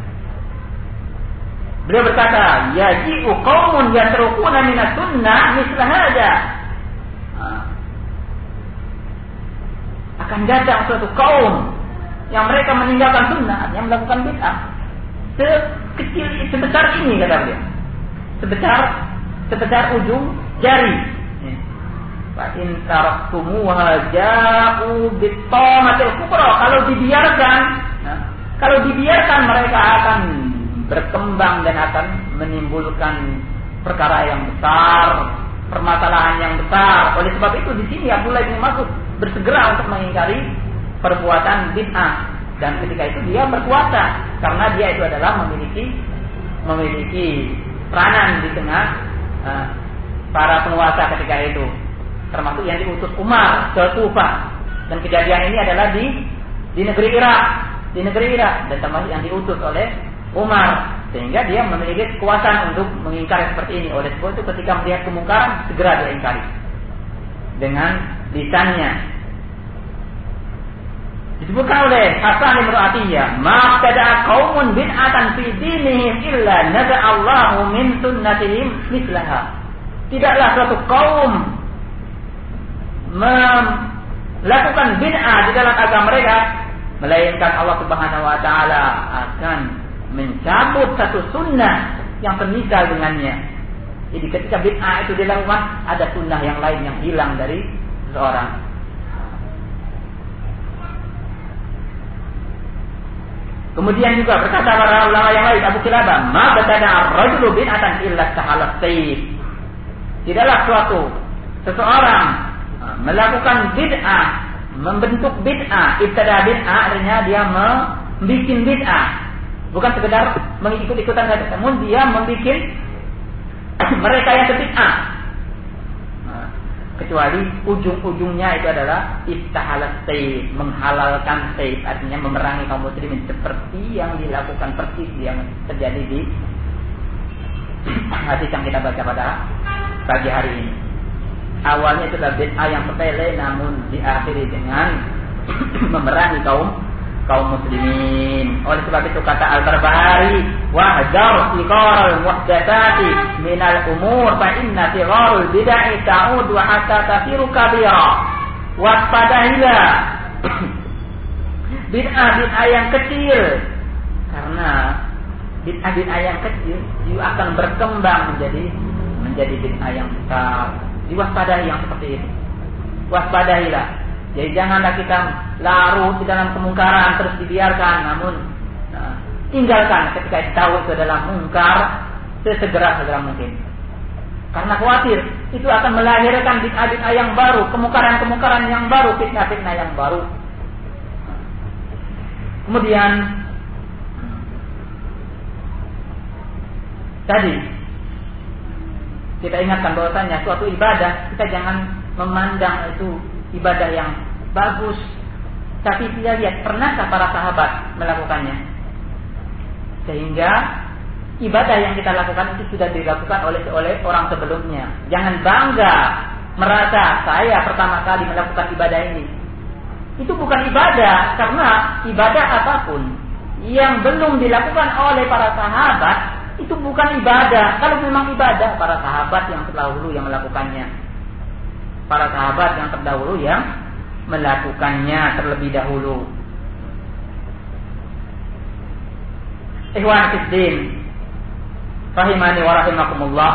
beliau berkata, yaji'u qaumun yatrukuna minas sunnah misla hadza. Akan datang suatu kaum yang mereka meninggalkan sunnah, yang melakukan bid'ah sekecil sebesar ini, kata beliau, sebesar sebesar ujung jari. Fa in taraktumuha ja'u bitamatil kubra. Kalau dibiarkan, kalau dibiarkan mereka akan berkembang dan akan menimbulkan perkara yang besar, permasalahan yang besar. Oleh sebab itu di sini Abdullah bin Mas'ud bersegera untuk mengingkari perbuatan bid'ah, dan ketika itu dia berkuasa karena dia itu adalah memiliki memiliki peranan di tengah uh, para penguasa ketika itu, termasuk yang diutus Umar ke Kufah, dan kejadian ini adalah di di negeri Irak, di negeri Irak dan termasuk yang diutus oleh Umar, sehingga dia memiliki kekuasaan untuk mengingkari seperti ini. Oleh sebab itu ketika melihat kemungkaran segera dia ingkari dengan lisannya. Disebutkan oleh Hasan bin Atiyah, "Ma qada'a qaumun bid'atan fi dinihim illa nada'allahu min sunnatihim mislaha." Tidaklah suatu kaum melakukan bid'ah di dalam agama mereka melainkan Allah Subhanahu wa taala akan mencabut satu sunnah yang semisal dengannya. Jadi ketika bid'ah itu dilakukan, ada sunnah yang lain yang hilang dari seseorang. Kemudian juga berkata para ulama yang lain, Abu Kilabah, "Ma batana ar-rajulu bid'atan illa tahalat sayf." Tidaklah suatu seseorang melakukan bid'ah, membentuk bid'ah, ibtada bid'ah artinya dia membuat bid'ah. Bukan sekedar mengikut-ikutan saja, namun dia membuat mereka yang bid'ah. Kecuali ujung-ujungnya itu adalah istahalat sayf, menghalalkan sayf, artinya memerangi kaum muslimin seperti yang dilakukan persis yang terjadi di hadis yang kita baca pada pagi hari ini. Awalnya itu adalah bid'ah yang sepele, namun diakhiri dengan memerangi kaum kaum muslimin. Oleh sebab itu kata Al-Barbahari, "Wahdar siqaral muhdatsati minal umur fa inna siqarul bid'ah ta'ud wa hatta tasiru kabira." Waspadahilah bid'ah-bid'ah yang kecil, karena bid'ah-bid'ah yang kecil juga akan berkembang menjadi menjadi bid'ah yang besar. Diwaspadai yang seperti itu. Waspadahilah. Jadi janganlah kita larut di dalam kemungkaran terus dibiarkan, namun nah, tinggalkan ketika tahu itu adalah mungkar sesegera-segera mungkin. Karena khawatir itu akan melahirkan bid'ah-bid'ah yang baru, kemungkaran-kemungkaran yang baru, fitnah-fitnah yang baru. Kemudian tadi kita ingatkan bahwasanya suatu ibadah kita jangan memandang itu ibadah yang bagus, tapi dia lihat pernahkah para sahabat melakukannya, sehingga ibadah yang kita lakukan itu sudah dilakukan oleh oleh orang sebelumnya. Jangan bangga merasa saya pertama kali melakukan ibadah ini. Itu bukan ibadah, karena ibadah apapun yang belum dilakukan oleh para sahabat itu bukan ibadah. Kalau memang ibadah, para sahabat yang terdahulu yang melakukannya. Para sahabat yang terdahulu yang melakukannya terlebih dahulu. Ikhwan fiddin, rahimani wa rahimakumullah.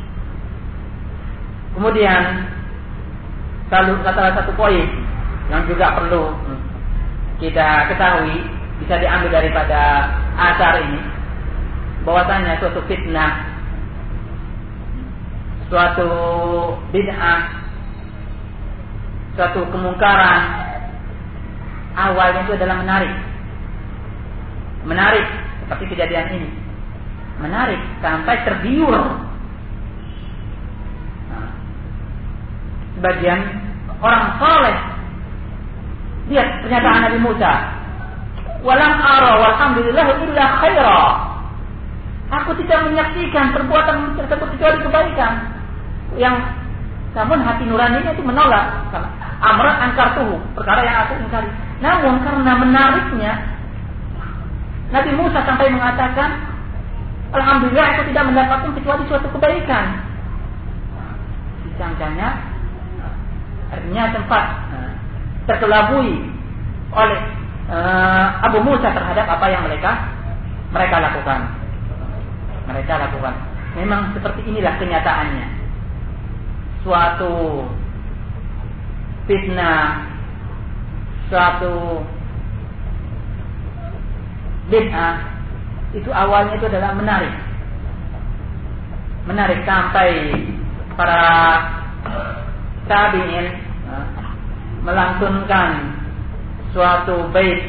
Kemudian salah satu poin yang juga perlu kita ketahui, bisa diambil daripada asar ini, bahwasanya suatu fitnah, suatu bid'ah, suatu kemungkaran awalnya itu adalah menarik, menarik seperti kejadian ini, menarik sampai tergiur. Nah, sebagian orang saleh lihat pernyataan Nabi Musa, "Walam ara walhamdulillah illa khaira." Aku tidak menyaksikan perbuatan tersebut kecuali kebaikan. Yang namun hati nuraninya itu menolak. Amran angkartuhu, perkara yang aku ingkari. Namun karena menariknya, Nabi Musa sampai mengatakan, "Alhamdulillah aku tidak mendapatkan kecuali suatu kebaikan." Disangkanya, artinya tempat terkelabui oleh uh, Abu Musa terhadap apa yang mereka mereka lakukan. Mereka lakukan. Memang seperti inilah kenyataannya. Suatu fitnah, suatu bid'ah itu awalnya itu adalah menarik, menarik sampai para tabi'in melantunkan suatu bait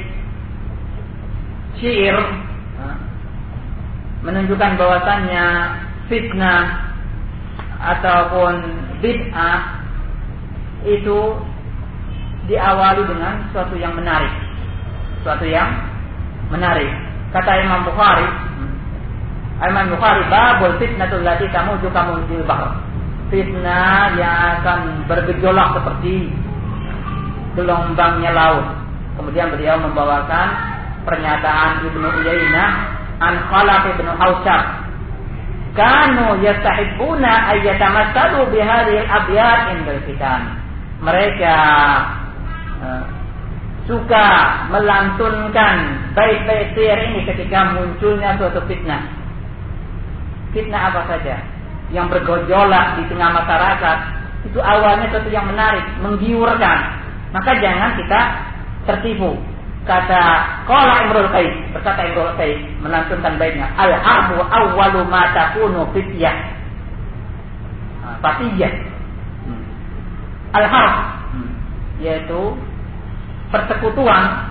syair menunjukkan bahwasannya fitnah ataupun bid'ah itu diawali dengan suatu yang menarik, suatu yang menarik. Kata Imam Bukhari, Imam Bukhari, babul fitnatul lati tamuju kamujil bahr. Fitnah yang akan bergejolak seperti gelombangnya laut. Kemudian beliau membawakan pernyataan Ibnu Uyainah an Khalaf bin Hausyab. Kanu yastahibbuna ayyatamassalu bihadhil abyat indal fitan. Mereka uh, suka melantunkan bait-bait syair ini ketika munculnya suatu fitnah. Fitnah apa saja yang bergejolak di tengah masyarakat, itu awalnya sesuatu yang menarik, menggiurkan. Maka jangan kita tertipu. Kata qala Imrul Qais, berkata Imrul Qais melantunkan baitnya, al-harbu awwalu ma takunu fityah. Fatiyah. Al-harb yaitu persekutuan,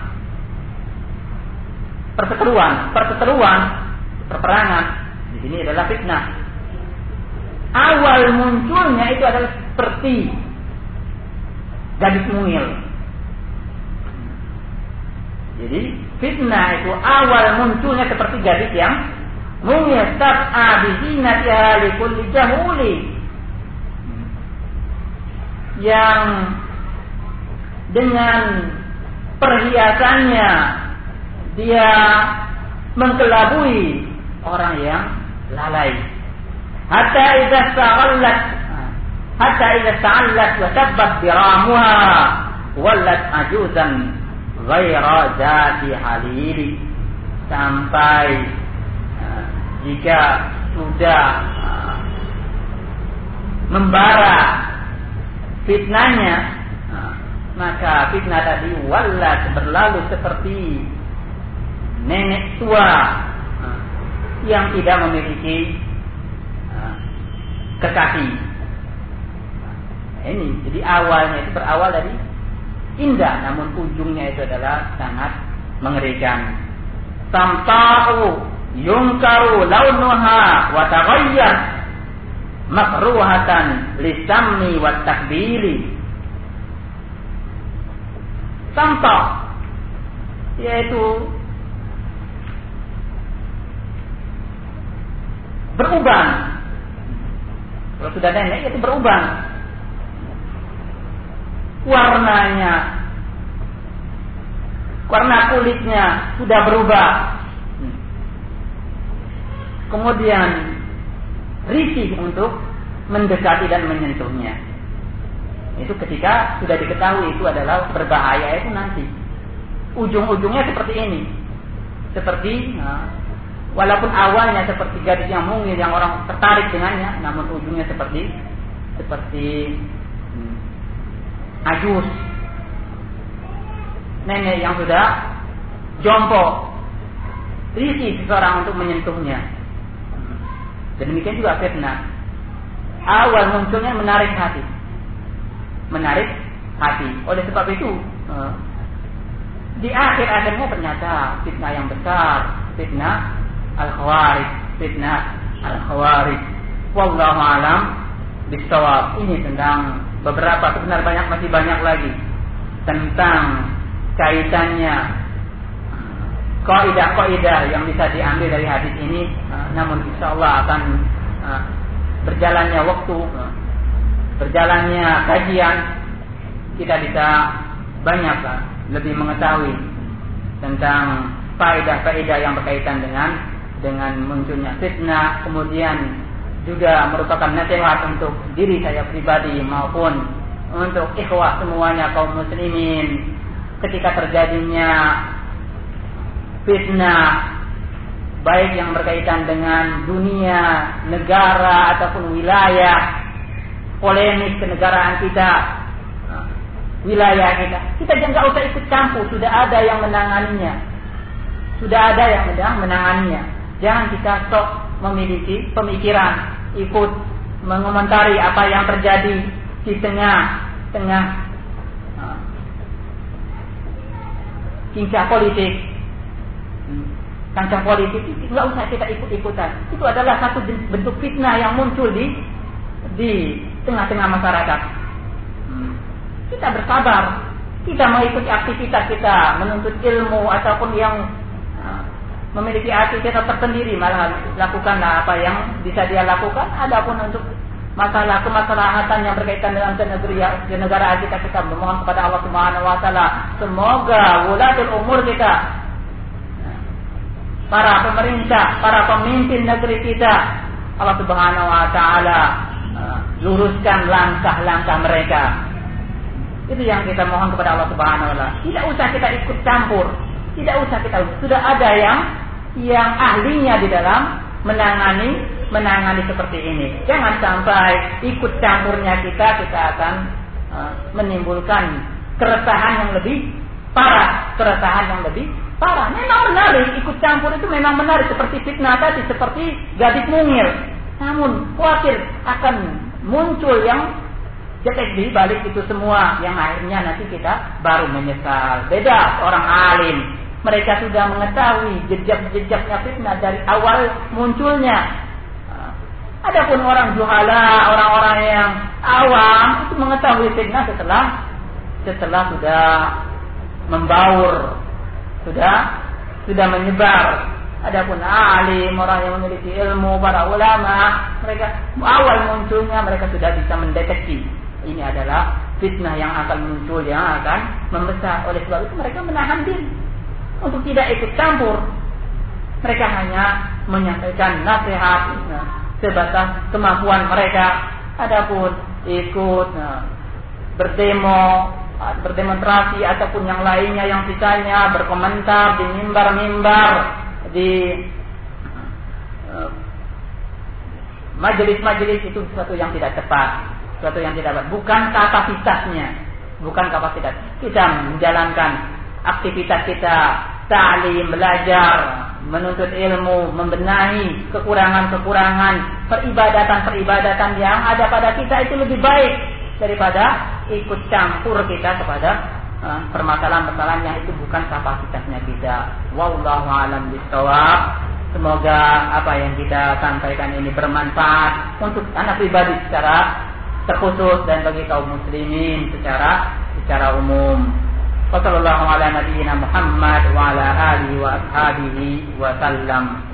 perseteruan, perseteruan, perperangan. Di sini adalah fitnah. Awal munculnya itu adalah seperti gadis mungil. Jadi fitnah itu awal munculnya seperti gadis yang mungil. Tas'a bizinatiha likulli jahuli, yang dengan perhiasannya dia mengkelabui orang yang lalai. Hatta idza sa'allat hatta idza sa'allat wa tabbat biramuha wallat ajuzan ghaira zati halili. Sampai uh, jika sudah uh, membara fitnahnya, uh, maka fitnah tadi wallat berlalu seperti nenek tua uh, yang tidak memiliki uh, kekasih. Nah, ini jadi awalnya itu berawal dari indah, namun ujungnya itu adalah sangat mengerikan. Samta'u yungkaru launuha wa taghayyar makruhatan lisammi wa takbili. Samta' yaitu beruban. Kalau sudah nenek itu beruban. Warnanya, warna kulitnya sudah berubah. Kemudian risih untuk mendekati dan menyentuhnya. Itu ketika sudah diketahui itu adalah berbahaya, itu nanti ujung-ujungnya seperti ini. Seperti nah, walaupun awalnya seperti gadis yang mungil yang orang tertarik dengannya, namun ujungnya seperti seperti hmm, ajus, nenek yang sudah jompo, risih seseorang untuk menyentuhnya. Demikian juga fitnah. Awal munculnya menarik hati, menarik hati. Oleh sebab itu, di akhir-akhirnya ternyata fitnah yang besar, fitnah al-khawarij, fitnah al-khawarij. Wallahu alam bisawab. Ini tentang beberapa, sebenarnya banyak, masih banyak lagi tentang kaitannya kaidah-kaidah yang bisa diambil dari hadis ini. Namun insyaallah akan berjalannya waktu, berjalannya kajian, kita bisa banyak lebih mengetahui tentang faedah-faedah yang berkaitan dengan dengan munculnya fitnah. Kemudian juga merupakan nasihat untuk diri saya pribadi maupun untuk ikhwah semuanya kaum muslimin. Ketika terjadinya fitnah, baik yang berkaitan dengan dunia, negara ataupun wilayah, polemik kenegaraan kita, wilayah kita, kita jangan usah ikut campur. Sudah ada yang menanganinya, sudah ada yang menanganinya. Jangan kita sok memiliki pemikiran ikut mengomentari apa yang terjadi di tengah-tengah cincang politik, kancah politik, nggak usah kita ikut-ikutan. Itu adalah satu bentuk fitnah yang muncul di di tengah-tengah masyarakat. Kita bersabar, kita mengikuti aktivitas kita, menuntut ilmu ataupun yang memiliki aktivitas tersendiri, malah lakukanlah apa yang bisa dia lakukan. Adapun untuk masalah kemaslahatan yang berkaitan dengan kenegaraan kita, kita memohon kepada Allah Subhanahu wa taala, semoga wulatul umur kita, para pemerintah, para pemimpin negeri kita, Allah Subhanahu wa taala luruskan langkah-langkah mereka. Itu yang kita mohon kepada Allah Subhanahu wa taala. Tidak usah kita ikut campur. Tidak usah kita, sudah ada yang yang ahlinya di dalam menangani menangani seperti ini. Jangan sampai ikut campurnya kita, kita akan uh, menimbulkan keresahan yang lebih parah, keresahan yang lebih parah. Memang menarik, ikut campur itu memang menarik, seperti fitnah tadi, seperti gadis mungil. Namun khawatir akan muncul yang jelek di balik itu semua, yang akhirnya nanti kita baru menyesal. Beda orang alim, mereka sudah mengetahui jejak-jejaknya fitnah dari awal munculnya. Adapun orang juhala, orang-orang yang awam itu mengetahui fitnah setelah setelah sudah membaur, sudah sudah menyebar. Adapun alim, orang yang memiliki ilmu, para ulama, mereka awal munculnya mereka sudah bisa mendeteksi ini adalah fitnah yang akan muncul, yang akan membesar. Oleh sebab itu mereka menahan diri untuk tidak ikut campur. Mereka hanya menyampaikan nasihat nah, sebatas kemampuan mereka. Adapun ikut nah, berdemo, berdemonstrasi ataupun yang lainnya, yang sisanya berkomentar di mimbar-mimbar, di uh, majelis-majelis, itu sesuatu yang tidak tepat, sesuatu yang tidak tepat. Bukan kapasitasnya, bukan kapasitas kita menjalankan aktivitas kita, ta'lim, belajar, menuntut ilmu, membenahi kekurangan-kekurangan, peribadatan-peribadatan yang ada pada kita itu lebih baik daripada ikut campur kita kepada uh, permasalahan-permasalahan yang itu bukan kapasitasnya kita. Wallahu a'lam bishawab. Semoga apa yang kita sampaikan ini bermanfaat untuk anak pribadi secara terkhusus dan bagi kaum muslimin secara secara umum. Wassallallahu ala nabiyyina Muhammad wa ala alihi wa ashabihi wa sallam.